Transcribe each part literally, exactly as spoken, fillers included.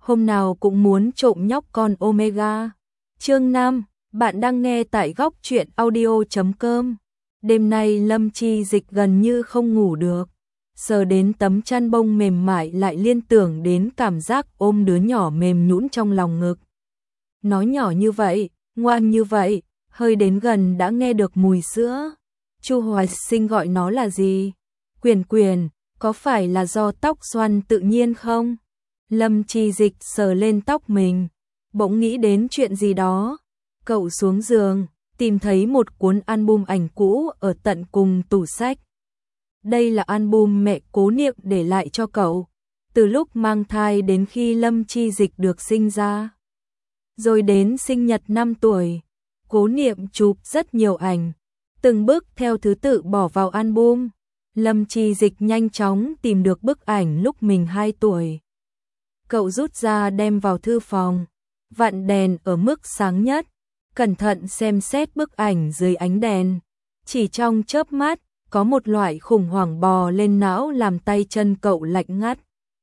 hôm nào cũng muốn trộm nhóc con Omega. Chương năm, bạn đang nghe tại góc truyện audio chấm com. Đêm nay Lâm Chi Dịch gần như không ngủ được, sờ đến tấm chăn bông mềm mại lại liên tưởng đến cảm giác ôm đứa nhỏ mềm nhũn trong lòng ngực. Nó nhỏ như vậy, ngoan như vậy, hơi đến gần đã nghe được mùi sữa. Chu Hoài Sinh gọi nó là gì? Quyền Quyền, có phải là do tóc xoăn tự nhiên không? Lâm Chi Dịch sờ lên tóc mình, bỗng nghĩ đến chuyện gì đó. Cậu xuống giường, tìm thấy một cuốn album ảnh cũ ở tận cùng tủ sách. Đây là album mẹ Cố Niệm để lại cho cậu, từ lúc mang thai đến khi Lâm Chi Dịch được sinh ra. Rồi đến sinh nhật năm tuổi, Cố Niệm chụp rất nhiều ảnh, từng bức theo thứ tự bỏ vào album. Lâm Chi Dịch nhanh chóng tìm được bức ảnh lúc mình hai tuổi. Cậu rút ra đem vào thư phòng, vặn đèn ở mức sáng nhất, cẩn thận xem xét bức ảnh dưới ánh đèn. Chỉ trong chớp mắt, có một loại khủng hoảng bò lên não làm tay chân cậu lạnh ngắt.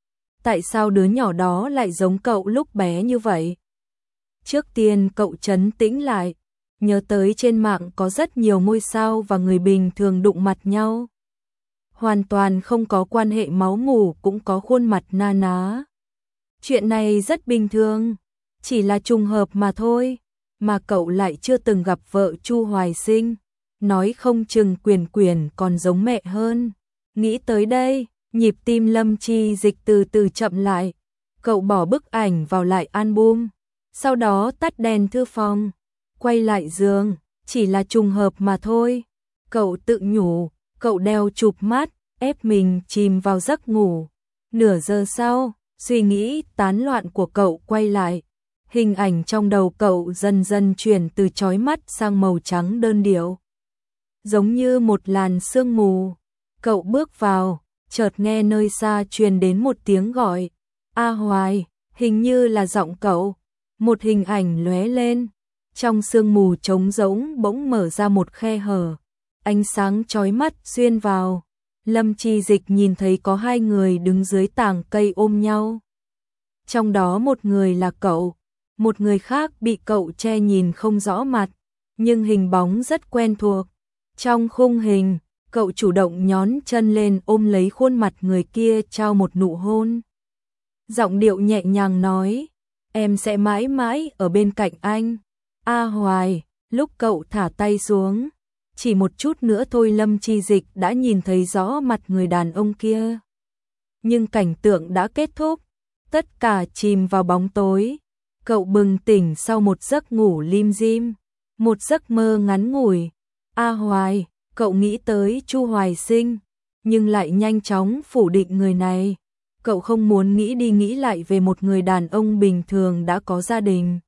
Tại sao đứa nhỏ đó lại giống cậu lúc bé như vậy? Trước tiên cậu trấn tĩnh lại, nhớ tới trên mạng có rất nhiều ngôi sao và người bình thường đụng mặt nhau. Hoàn toàn không có quan hệ máu mủ cũng có khuôn mặt na ná. Chuyện này rất bình thường, chỉ là trùng hợp mà thôi, mà cậu lại chưa từng gặp vợ Chu Hoài Sinh, nói không chừng Quyền Quyền còn giống mẹ hơn. Nghĩ tới đây, nhịp tim Lâm Chi Dịch từ từ chậm lại, cậu bỏ bức ảnh vào lại album, sau đó tắt đèn thư phòng, quay lại giường, chỉ là trùng hợp mà thôi. Cậu tự nhủ, cậu đeo chụp mắt, ép mình chìm vào giấc ngủ. Nửa giờ sau, suy nghĩ tán loạn của cậu quay lại. Hình ảnh trong đầu cậu dần dần chuyển từ chói mắt sang màu trắng đơn điệu, giống như một làn sương mù. Cậu bước vào, chợt nghe nơi xa truyền đến một tiếng gọi. A Hoài, hình như là giọng cậu. Một hình ảnh lóe lên, trong sương mù trống rỗng bỗng mở ra một khe hở, ánh sáng chói mắt xuyên vào. Lâm Chi Dịch nhìn thấy có hai người đứng dưới tàng cây ôm nhau. Trong đó một người là cậu, một người khác bị cậu che nhìn không rõ mặt, nhưng hình bóng rất quen thuộc. Trong khung hình, cậu chủ động nhón chân lên ôm lấy khuôn mặt người kia trao một nụ hôn. Giọng điệu nhẹ nhàng nói, em sẽ mãi mãi ở bên cạnh anh. A Hoài, lúc cậu thả tay xuống, chỉ một chút nữa thôi Lâm Chi Dịch đã nhìn thấy rõ mặt người đàn ông kia. Nhưng cảnh tượng đã kết thúc, tất cả chìm vào bóng tối. Cậu bừng tỉnh sau một giấc ngủ lim dim, một giấc mơ ngắn ngủi. A Hoài, cậu nghĩ tới Chu Hoài Sinh, nhưng lại nhanh chóng phủ định người này. Cậu không muốn nghĩ đi nghĩ lại về một người đàn ông bình thường đã có gia đình.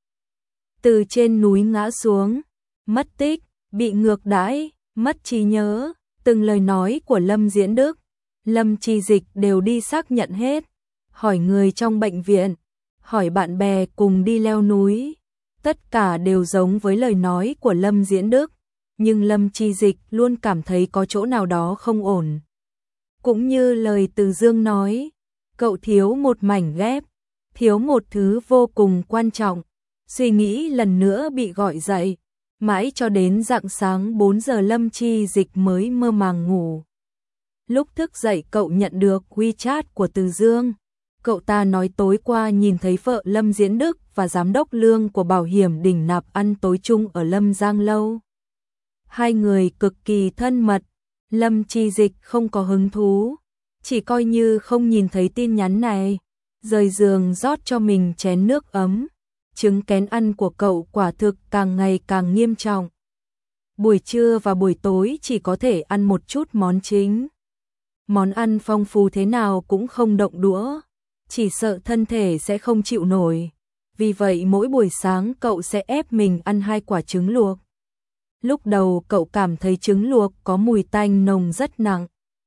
Từ trên núi ngã xuống, mất tích, bị ngược đãi, mất trí nhớ, từng lời nói của Lâm Diễn Đức, Lâm Chi Dịch đều đi xác nhận hết. Hỏi người trong bệnh viện, hỏi bạn bè cùng đi leo núi, tất cả đều giống với lời nói của Lâm Diễn Đức, nhưng Lâm Chi Dịch luôn cảm thấy có chỗ nào đó không ổn. Cũng như lời Từ Dương nói, cậu thiếu một mảnh ghép, thiếu một thứ vô cùng quan trọng. Suy nghĩ lần nữa bị gọi dậy, mãi cho đến rạng sáng bốn giờ Lâm Chi Dịch mới mơ màng ngủ. Lúc thức dậy cậu nhận được WeChat của Từ Dương. Cậu ta nói tối qua nhìn thấy vợ Lâm Diễn Đức và giám đốc lương của bảo hiểm Đình Nạp ăn tối chung ở Lâm Giang Lâu. Hai người cực kỳ thân mật. Lâm Chi Dịch không có hứng thú, chỉ coi như không nhìn thấy tin nhắn này. Rời giường rót cho mình chén nước ấm. Chứng kén ăn của cậu quả thực càng ngày càng nghiêm trọng. Buổi trưa và buổi tối chỉ có thể ăn một chút món chính. Món ăn phong phú thế nào cũng không động đũa, chỉ sợ thân thể sẽ không chịu nổi. Vì vậy mỗi buổi sáng cậu sẽ ép mình ăn hai quả trứng luộc. Lúc đầu cậu cảm thấy trứng luộc có mùi tanh nồng rất nặng,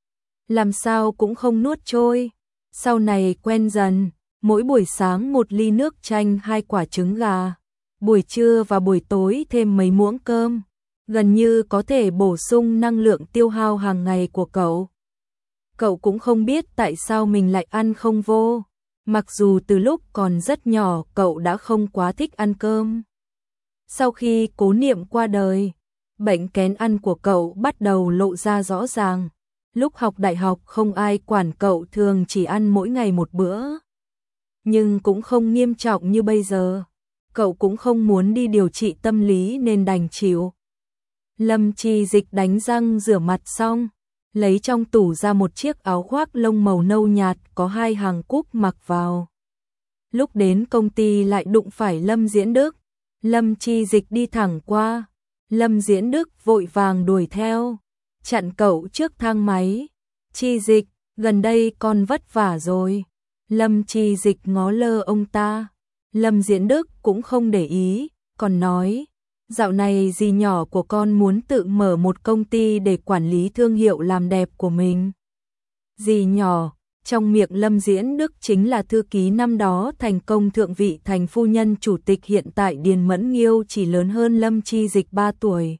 làm sao cũng không nuốt trôi. Sau này quen dần, mỗi buổi sáng một ly nước chanh hai quả trứng gà, buổi trưa và buổi tối thêm mấy muỗng cơm, gần như có thể bổ sung năng lượng tiêu hao hàng ngày của cậu. Cậu cũng không biết tại sao mình lại ăn không vô. Mặc dù từ lúc còn rất nhỏ cậu đã không quá thích ăn cơm. Sau khi Cố Niệm qua đời, bệnh kén ăn của cậu bắt đầu lộ ra rõ ràng. Lúc học đại học không ai quản cậu, thường chỉ ăn mỗi ngày một bữa. Nhưng cũng không nghiêm trọng như bây giờ. Cậu cũng không muốn đi điều trị tâm lý nên đành chịu. Lâm Chi Dịch đánh răng rửa mặt xong, lấy trong tủ ra một chiếc áo khoác lông màu nâu nhạt có hai hàng cúc mặc vào. Lúc đến công ty lại đụng phải Lâm Diễn Đức. Lâm Chi Dịch đi thẳng qua, Lâm Diễn Đức vội vàng đuổi theo, chặn cậu trước thang máy. Chi Dịch, gần đây con vất vả rồi. Lâm Chi Dịch ngó lơ ông ta. Lâm Diễn Đức cũng không để ý, còn nói, dạo này dì nhỏ của con muốn tự mở một công ty để quản lý thương hiệu làm đẹp của mình. Dì nhỏ, trong miệng Lâm Diễn Đức chính là thư ký năm đó thành công thượng vị thành phu nhân chủ tịch, hiện tại Điền Mẫn Nghiêu chỉ lớn hơn Lâm Chi Dịch ba tuổi.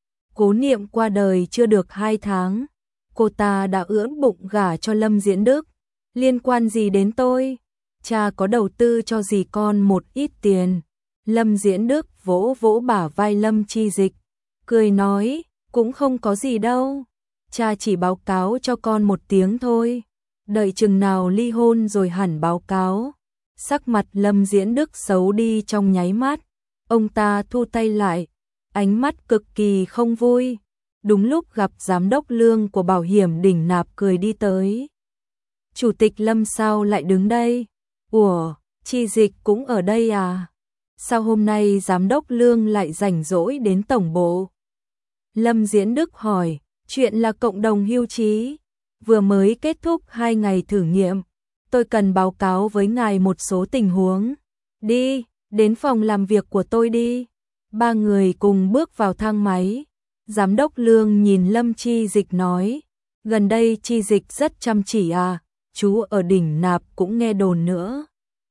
Cố Niệm qua đời chưa được hai tháng, cô ta đã ưỡn bụng gả cho Lâm Diễn Đức. Liên quan gì đến tôi? Cha có đầu tư cho dì con một ít tiền. Lâm Diễn Đức vỗ vỗ bả vai Lâm Chi Dịch, cười nói, cũng không có gì đâu. Cha chỉ báo cáo cho con một tiếng thôi. Đợi chừng nào ly hôn rồi hẳn báo cáo. Sắc mặt Lâm Diễn Đức xấu đi trong nháy mắt. Ông ta thu tay lại, ánh mắt cực kỳ không vui. Đúng lúc gặp giám đốc lương của bảo hiểm Đỉnh Nạp cười đi tới. Chủ tịch Lâm sao lại đứng đây? Ủa, Chi Dịch cũng ở đây à? Sao hôm nay giám đốc lương lại rảnh rỗi đến tổng bộ? Lâm Diễn Đức hỏi, chuyện là cộng đồng hưu trí. Vừa mới kết thúc hai ngày thử nghiệm. Tôi cần báo cáo với ngài một số tình huống. Đi, đến phòng làm việc của tôi đi. Ba người cùng bước vào thang máy. Giám đốc lương nhìn Lâm Chi Dịch nói, gần đây Chi Dịch rất chăm chỉ à, chú ở Đỉnh Nạp cũng nghe đồn nữa.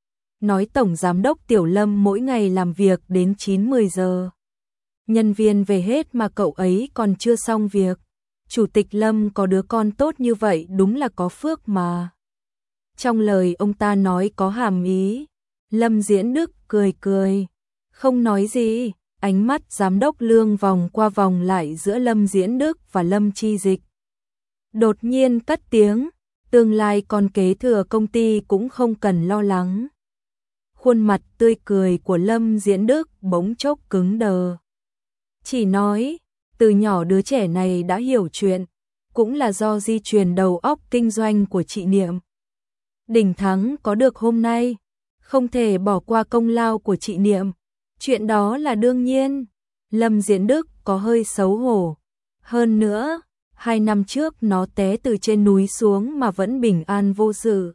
Nói tổng giám đốc Tiểu Lâm mỗi ngày làm việc đến chín mười giờ. Nhân viên về hết mà cậu ấy còn chưa xong việc. Chủ tịch Lâm có đứa con tốt như vậy đúng là có phước mà. Trong lời ông ta nói có hàm ý. Lâm Diễn Đức cười cười, không nói gì. Ánh mắt giám đốc lương vòng qua vòng lại giữa Lâm Diễn Đức và Lâm Chi Dịch. Đột nhiên cất tiếng, tương lai con kế thừa công ty cũng không cần lo lắng. Khuôn mặt tươi cười của Lâm Diễn Đức bỗng chốc cứng đờ. Chỉ nói, từ nhỏ đứa trẻ này đã hiểu chuyện, cũng là do di truyền đầu óc kinh doanh của chị Niệm. Đỉnh Thắng có được hôm nay, không thể bỏ qua công lao của chị Niệm. Chuyện đó là đương nhiên. Lâm Diễn Đức có hơi xấu hổ. Hơn nữa, hai năm trước nó té từ trên núi xuống mà vẫn bình an vô sự.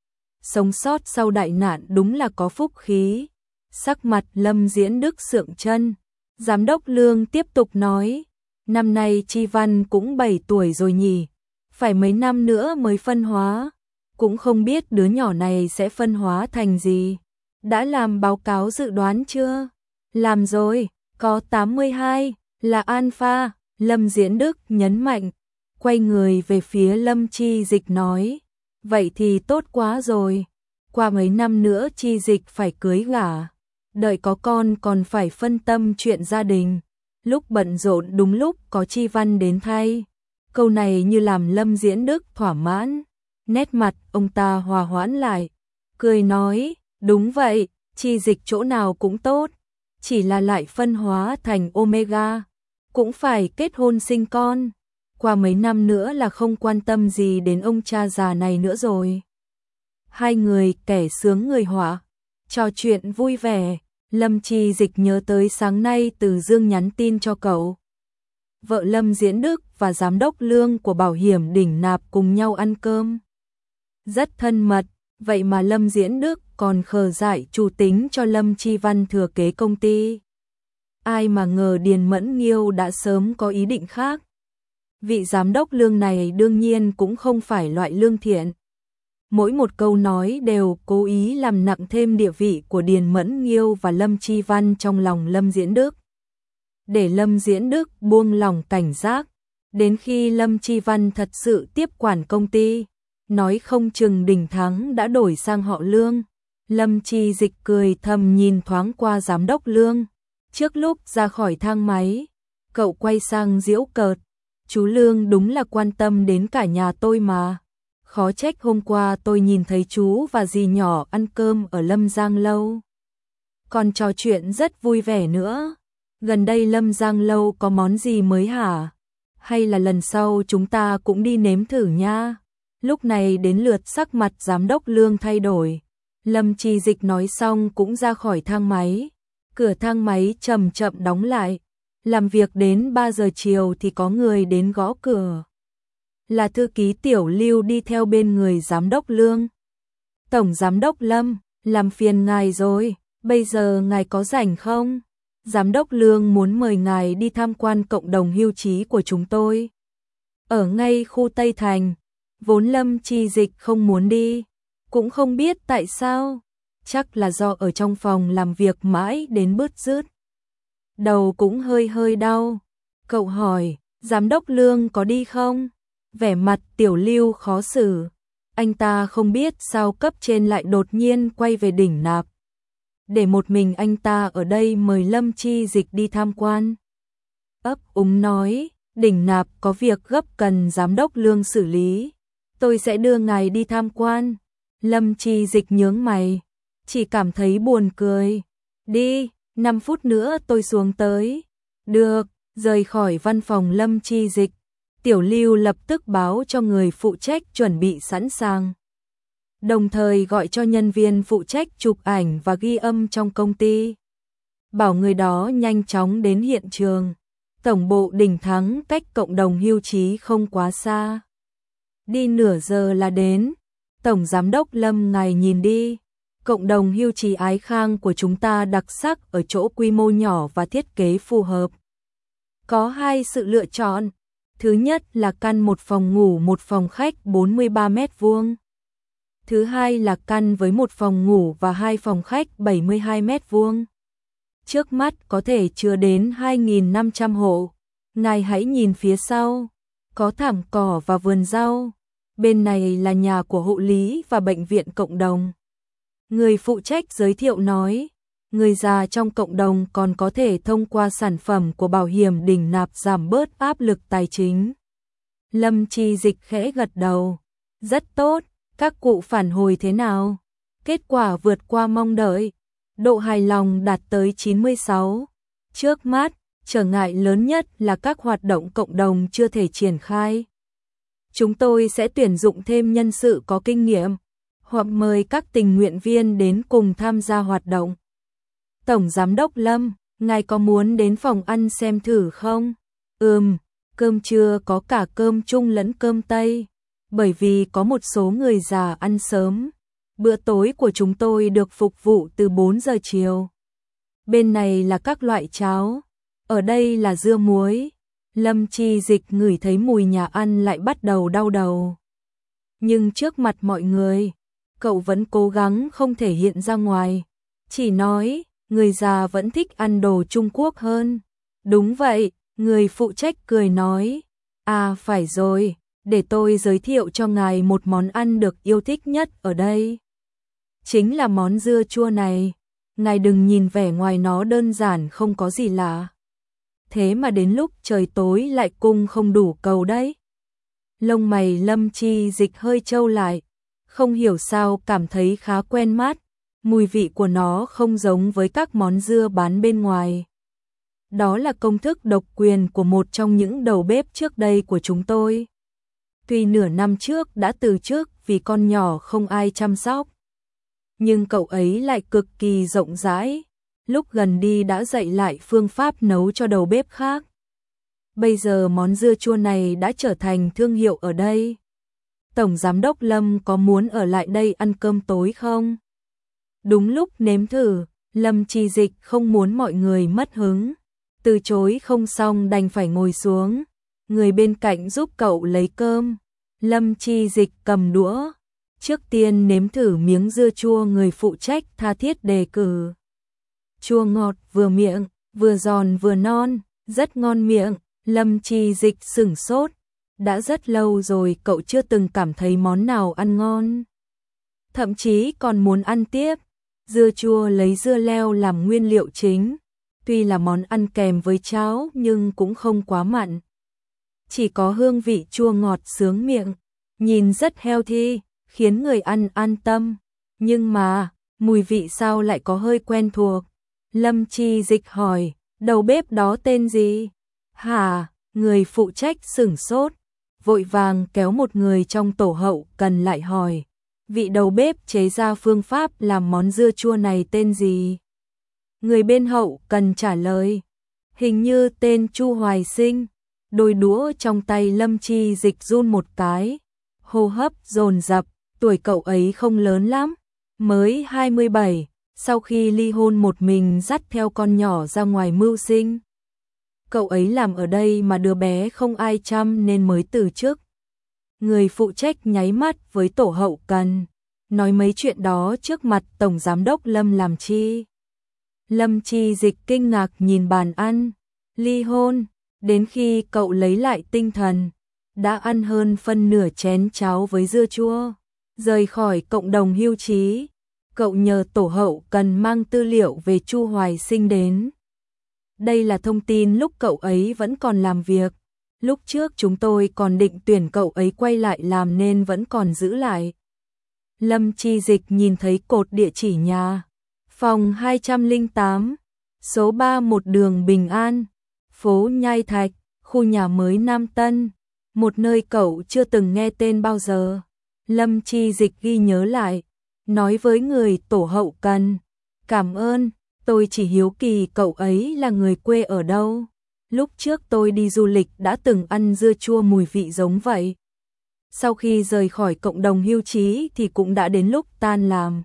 Sống sót sau đại nạn đúng là có phúc khí. Sắc mặt Lâm Diễn Đức sượng chân. Giám đốc lương tiếp tục nói, năm nay Chi Văn cũng bảy tuổi rồi nhỉ, phải mấy năm nữa mới phân hóa, cũng không biết đứa nhỏ này sẽ phân hóa thành gì. Đã làm báo cáo dự đoán chưa? Làm rồi, có tám mươi hai, là alpha. Lâm Diễn Đức nhấn mạnh, quay người về phía Lâm Chi Dịch nói, vậy thì tốt quá rồi, qua mấy năm nữa Chi Dịch phải cưới gả, đợi có con còn phải phân tâm chuyện gia đình, lúc bận rộn đúng lúc có Chi Văn đến thay. Câu này như làm Lâm Diễn Đức thỏa mãn, nét mặt ông ta hòa hoãn lại, cười nói, đúng vậy, Chi Dịch chỗ nào cũng tốt, chỉ là lại phân hóa thành Omega, cũng phải kết hôn sinh con, qua mấy năm nữa là không quan tâm gì đến ông cha già này nữa rồi. Hai người kẻ sướng người họa, trò chuyện vui vẻ. Lâm Chi Dịch nhớ tới sáng nay Từ Dương nhắn tin cho cậu. Vợ Lâm Diễn Đức và giám đốc lương của bảo hiểm Đỉnh Nạp cùng nhau ăn cơm. Rất thân mật, vậy mà Lâm Diễn Đức còn khờ dại chủ tính cho Lâm Chi Văn thừa kế công ty. Ai mà ngờ Điền Mẫn Nghiêu đã sớm có ý định khác. Vị giám đốc lương này đương nhiên cũng không phải loại lương thiện. Mỗi một câu nói đều cố ý làm nặng thêm địa vị của Điền Mẫn Nghiêu và Lâm Chi Văn trong lòng Lâm Diễn Đức. Để Lâm Diễn Đức buông lòng cảnh giác, đến khi Lâm Chi Văn thật sự tiếp quản công ty, nói không chừng Đình Thắng đã đổi sang họ Lương. Lâm Chi Dịch cười thầm nhìn thoáng qua giám đốc Lương. Trước lúc ra khỏi thang máy, cậu quay sang giễu cợt. Chú Lương đúng là quan tâm đến cả nhà tôi mà. Khó trách hôm qua tôi nhìn thấy chú và dì nhỏ ăn cơm ở Lâm Giang Lâu. Còn trò chuyện rất vui vẻ nữa. Gần đây Lâm Giang Lâu có món gì mới hả? Hay là lần sau chúng ta cũng đi nếm thử nha. Lúc này đến lượt sắc mặt giám đốc Lương thay đổi. Lâm Chi Dịch nói xong cũng ra khỏi thang máy. Cửa thang máy chậm chậm đóng lại. Làm việc đến ba giờ chiều thì có người đến gõ cửa. Là thư ký Tiểu Lưu đi theo bên người giám đốc Lương. Tổng giám đốc Lâm, làm phiền ngài rồi, bây giờ ngài có rảnh không? Giám đốc Lương muốn mời ngài đi tham quan cộng đồng hưu trí của chúng tôi. Ở ngay khu Tây Thành, vốn Lâm Chi Dịch không muốn đi, cũng không biết tại sao, chắc là do ở trong phòng làm việc mãi đến bứt rứt. Đầu cũng hơi hơi đau. Cậu hỏi, giám đốc Lương có đi không? Vẻ mặt Tiểu Lưu khó xử. Anh ta không biết sao cấp trên lại đột nhiên quay về đỉnh Nạp. Để một mình anh ta ở đây mời Lâm Chi Dịch đi tham quan. Ấp úng nói, đỉnh Nạp có việc gấp cần giám đốc Lương xử lý. Tôi sẽ đưa ngài đi tham quan. Lâm Chi Dịch nhướng mày, chỉ cảm thấy buồn cười. Đi, năm phút nữa tôi xuống tới. Được, rời khỏi văn phòng Lâm Chi Dịch. Tiểu Lưu lập tức báo cho người phụ trách chuẩn bị sẵn sàng. Đồng thời gọi cho nhân viên phụ trách chụp ảnh và ghi âm trong công ty. Bảo người đó nhanh chóng đến hiện trường. Tổng bộ Đình Thắng cách cộng đồng hưu trí không quá xa. Đi nửa giờ là đến. Tổng giám đốc Lâm ngài nhìn đi. Cộng đồng hưu trí Ái Khang của chúng ta đặc sắc ở chỗ quy mô nhỏ và thiết kế phù hợp. Có hai sự lựa chọn. Thứ nhất là căn một phòng ngủ một phòng khách bốn mươi ba mét vuông. Thứ hai là căn với một phòng ngủ và hai phòng khách bảy mươi hai mét vuông. Trước mắt có thể chứa đến hai nghìn năm trăm hộ. Ngài hãy nhìn phía sau. Có thảm cỏ và vườn rau. Bên này là nhà của hộ lý và bệnh viện cộng đồng. Người phụ trách giới thiệu nói, người già trong cộng đồng còn có thể thông qua sản phẩm của bảo hiểm Đình Nạp giảm bớt áp lực tài chính. Lâm Chi Dịch khẽ gật đầu. Rất tốt, các cụ phản hồi thế nào? Kết quả vượt qua mong đợi. Độ hài lòng đạt tới chín mươi sáu. Trước mắt, trở ngại lớn nhất là các hoạt động cộng đồng chưa thể triển khai. Chúng tôi sẽ tuyển dụng thêm nhân sự có kinh nghiệm, hoặc mời các tình nguyện viên đến cùng tham gia hoạt động. Tổng giám đốc Lâm, ngài có muốn đến phòng ăn xem thử không? Ừm, cơm trưa có cả cơm Trung lẫn cơm Tây, bởi vì có một số người già ăn sớm. Bữa tối của chúng tôi được phục vụ từ bốn giờ chiều. Bên này là các loại cháo, ở đây là dưa muối. Lâm Chi Dịch ngửi thấy mùi nhà ăn lại bắt đầu đau đầu. Nhưng trước mặt mọi người, cậu vẫn cố gắng không thể hiện ra ngoài. Chỉ nói, người già vẫn thích ăn đồ Trung Quốc hơn. Đúng vậy, người phụ trách cười nói. À phải rồi, để tôi giới thiệu cho ngài một món ăn được yêu thích nhất ở đây. Chính là món dưa chua này. Ngài đừng nhìn vẻ ngoài nó đơn giản không có gì lạ. Thế mà đến lúc trời tối lại cung không đủ cầu đấy. Lông mày Lâm Chi Dịch hơi trâu lại. Không hiểu sao cảm thấy khá quen mắt. Mùi vị của nó không giống với các món dưa bán bên ngoài. Đó là công thức độc quyền của một trong những đầu bếp trước đây của chúng tôi. Tuy nửa năm trước đã từ chức vì con nhỏ không ai chăm sóc. Nhưng cậu ấy lại cực kỳ rộng rãi. Lúc gần đi đã dạy lại phương pháp nấu cho đầu bếp khác. Bây giờ món dưa chua này đã trở thành thương hiệu ở đây. Tổng giám đốc Lâm có muốn ở lại đây ăn cơm tối không? Đúng lúc nếm thử, Lâm Chi Dịch không muốn mọi người mất hứng. Từ chối không xong đành phải ngồi xuống. Người bên cạnh giúp cậu lấy cơm. Lâm Chi Dịch cầm đũa. Trước tiên nếm thử miếng dưa chua người phụ trách tha thiết đề cử. Chua ngọt vừa miệng, vừa giòn vừa non, rất ngon miệng. Lâm Chi Dịch sửng sốt. đã rất lâu rồi cậu chưa từng cảm thấy món nào ăn ngon. Thậm chí còn muốn ăn tiếp. Dưa chua lấy dưa leo làm nguyên liệu chính, tuy là món ăn kèm với cháo nhưng cũng không quá mặn. Chỉ có hương vị chua ngọt sướng miệng, nhìn rất healthy, khiến người ăn an tâm. Nhưng mà, mùi vị sao lại có hơi quen thuộc? Lâm Chi Dịch hỏi, đầu bếp đó tên gì? Hả? Người phụ trách sửng sốt, vội vàng kéo một người trong tổ hậu cần lại hỏi. Vị đầu bếp chế ra phương pháp làm món dưa chua này tên gì? Người bên hậu cần trả lời. Hình như tên Chu Hoài Sinh. Đôi đũa trong tay Lâm Chi Dịch run một cái. Hô hấp dồn dập, tuổi cậu ấy không lớn lắm. Mới hai mươi bảy, sau khi ly hôn một mình dắt theo con nhỏ ra ngoài mưu sinh. Cậu ấy làm ở đây mà đứa bé không ai chăm nên mới từ chức. Người phụ trách nháy mắt với tổ hậu cần, nói mấy chuyện đó trước mặt Tổng Giám đốc Lâm làm chi. Lâm Chi Dịch kinh ngạc nhìn bàn ăn, ly hôn, đến khi cậu lấy lại tinh thần, đã ăn hơn phân nửa chén cháo với dưa chua, rời khỏi cộng đồng hưu trí. Cậu nhờ tổ hậu cần mang tư liệu về Chu Hoài Sinh đến. Đây là thông tin lúc cậu ấy vẫn còn làm việc. Lúc trước chúng tôi còn định tuyển cậu ấy quay lại làm nên vẫn còn giữ lại. Lâm Chi Dịch nhìn thấy cột địa chỉ nhà. Phòng hai trăm lẻ tám, số ba mươi mốt đường Bình An, phố Nhai Thạch, khu nhà mới Nam Tân. Một nơi cậu chưa từng nghe tên bao giờ. Lâm Chi Dịch ghi nhớ lại, nói với người tổ hậu cần. Cảm ơn, tôi chỉ hiếu kỳ cậu ấy là người quê ở đâu. Lúc trước tôi đi du lịch đã từng ăn dưa chua mùi vị giống vậy. Sau khi rời khỏi cộng đồng hưu trí thì cũng đã đến lúc tan làm.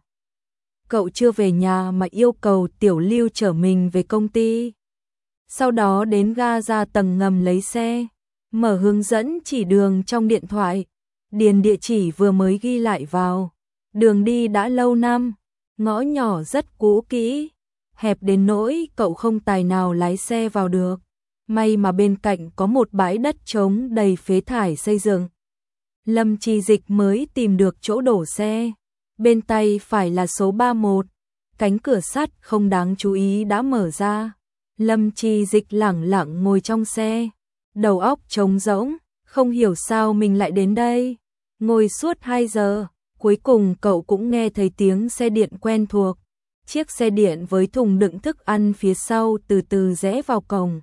Cậu chưa về nhà mà yêu cầu Tiểu Lưu chở mình về công ty. Sau đó đến ga ra tầng ngầm lấy xe, mở hướng dẫn chỉ đường trong điện thoại, điền địa chỉ vừa mới ghi lại vào. Đường đi đã lâu năm, ngõ nhỏ rất cũ kỹ, hẹp đến nỗi cậu không tài nào lái xe vào được. May mà bên cạnh có một bãi đất trống đầy phế thải xây dựng. Lâm Chi Dịch mới tìm được chỗ đổ xe. Bên tay phải là số ba mươi mốt, cánh cửa sắt không đáng chú ý đã mở ra. Lâm Chi Dịch lẳng lặng ngồi trong xe, đầu óc trống rỗng, không hiểu sao mình lại đến đây. Ngồi suốt hai giờ, cuối cùng cậu cũng nghe thấy tiếng xe điện quen thuộc. Chiếc xe điện với thùng đựng thức ăn phía sau từ từ rẽ vào cổng.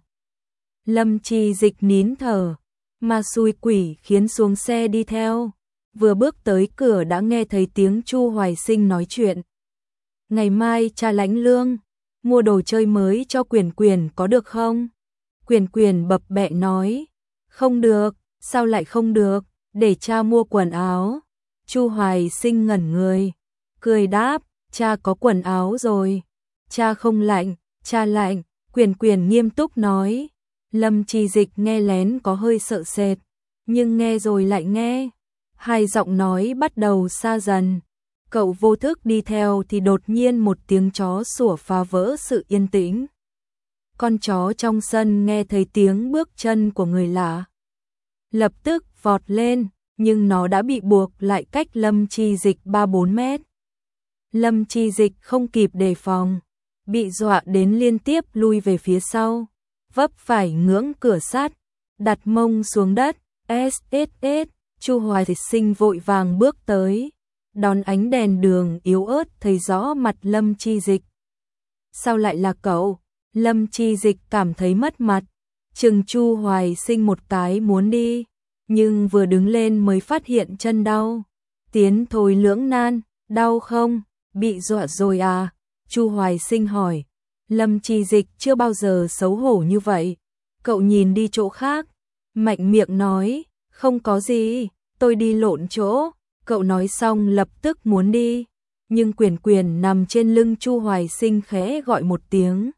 Lâm Chi Dịch nín thở, mà xui quỷ khiến xuống xe đi theo. Vừa bước tới cửa đã nghe thấy tiếng Chu Hoài Sinh nói chuyện. Ngày mai cha lãnh lương, mua đồ chơi mới cho Quyền Quyền có được không? Quyền Quyền bập bẹ nói, không được, sao lại không được, để cha mua quần áo. Chu Hoài Sinh ngẩn người, cười đáp, cha có quần áo rồi. Cha không lạnh, cha lạnh, Quyền Quyền nghiêm túc nói. Lâm Chi Dịch nghe lén có hơi sợ sệt, nhưng nghe rồi lại nghe. Hai giọng nói bắt đầu xa dần. Cậu vô thức đi theo thì đột nhiên một tiếng chó sủa phá vỡ sự yên tĩnh. Con chó trong sân nghe thấy tiếng bước chân của người lạ, lập tức vọt lên, nhưng nó đã bị buộc lại cách Lâm Chi Dịch ba bốn mét. Lâm Chi Dịch không kịp đề phòng, bị dọa đến liên tiếp lui về phía sau, vấp phải ngưỡng cửa sắt, đặt mông xuống đất. ét ét ét, Chu Hoài Sinh vội vàng bước tới, đón ánh đèn đường yếu ớt thấy rõ mặt Lâm Chi Dịch. Sao lại là cậu? Lâm Chi Dịch cảm thấy mất mặt, chừng Chu Hoài Sinh một cái muốn đi, nhưng vừa đứng lên mới phát hiện chân đau. Tiến thôi lưỡng nan, đau không? Bị dọa rồi à? Chu Hoài Sinh hỏi. Lâm Chi Dịch chưa bao giờ xấu hổ như vậy. Cậu nhìn đi chỗ khác, mạnh miệng nói, không có gì, tôi đi lộn chỗ. Cậu nói xong lập tức muốn đi, nhưng Quyền Quyền nằm trên lưng Chu Hoài Sinh khẽ gọi một tiếng.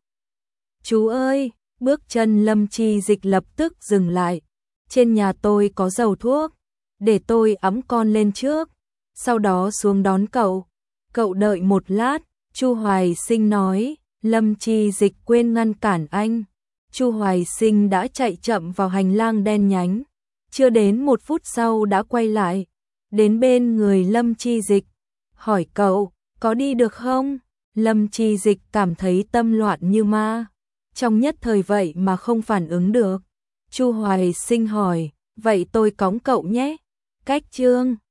Chú ơi, bước chân Lâm Chi Dịch lập tức dừng lại. Trên nhà tôi có dầu thuốc, để tôi ẵm con lên trước, sau đó xuống đón cậu. Cậu đợi một lát, Chu Hoài Sinh nói. Lâm Chi Dịch quên ngăn cản anh. Chu Hoài Sinh đã chạy chậm vào hành lang đen nhánh, chưa đến một phút sau đã quay lại, đến bên người Lâm Chi Dịch, hỏi cậu, có đi được không? Lâm Chi Dịch cảm thấy tâm loạn như ma, trong nhất thời vậy mà không phản ứng được. Chu Hoài Sinh hỏi, vậy tôi cõng cậu nhé. Cách Trương